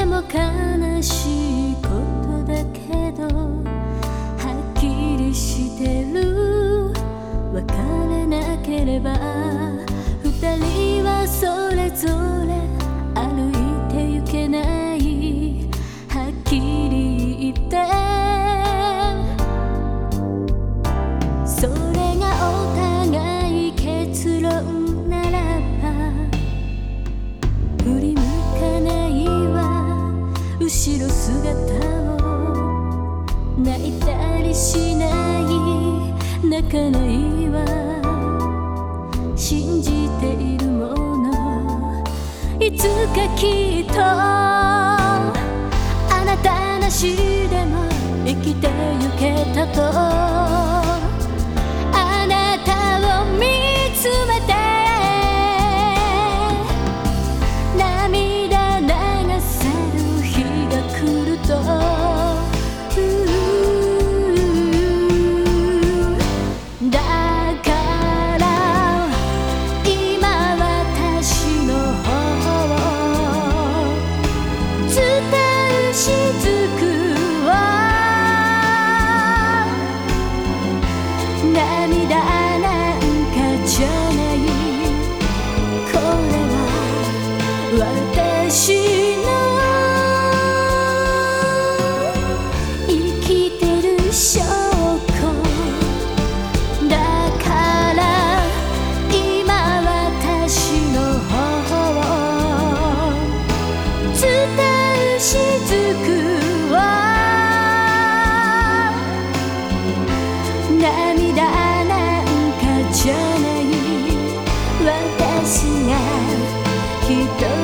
も悲しいことだけどはっきりしてる。別れなければ二人はそれぞれ歩いてゆけない。はっきり言ってそれがお互い結論ならば振り向かないわ後ろ姿を。泣いたりしない泣かないわ信じているもの。いつかきっとあなたなしでも生きてゆけたとあなたを見つめて涙流せる日が来るとだから今私の方を伝うしずくは涙なんかじゃない。これは私の生きてる証拠だから今私の方を伝うしずくは涙なんかじゃない。私が一人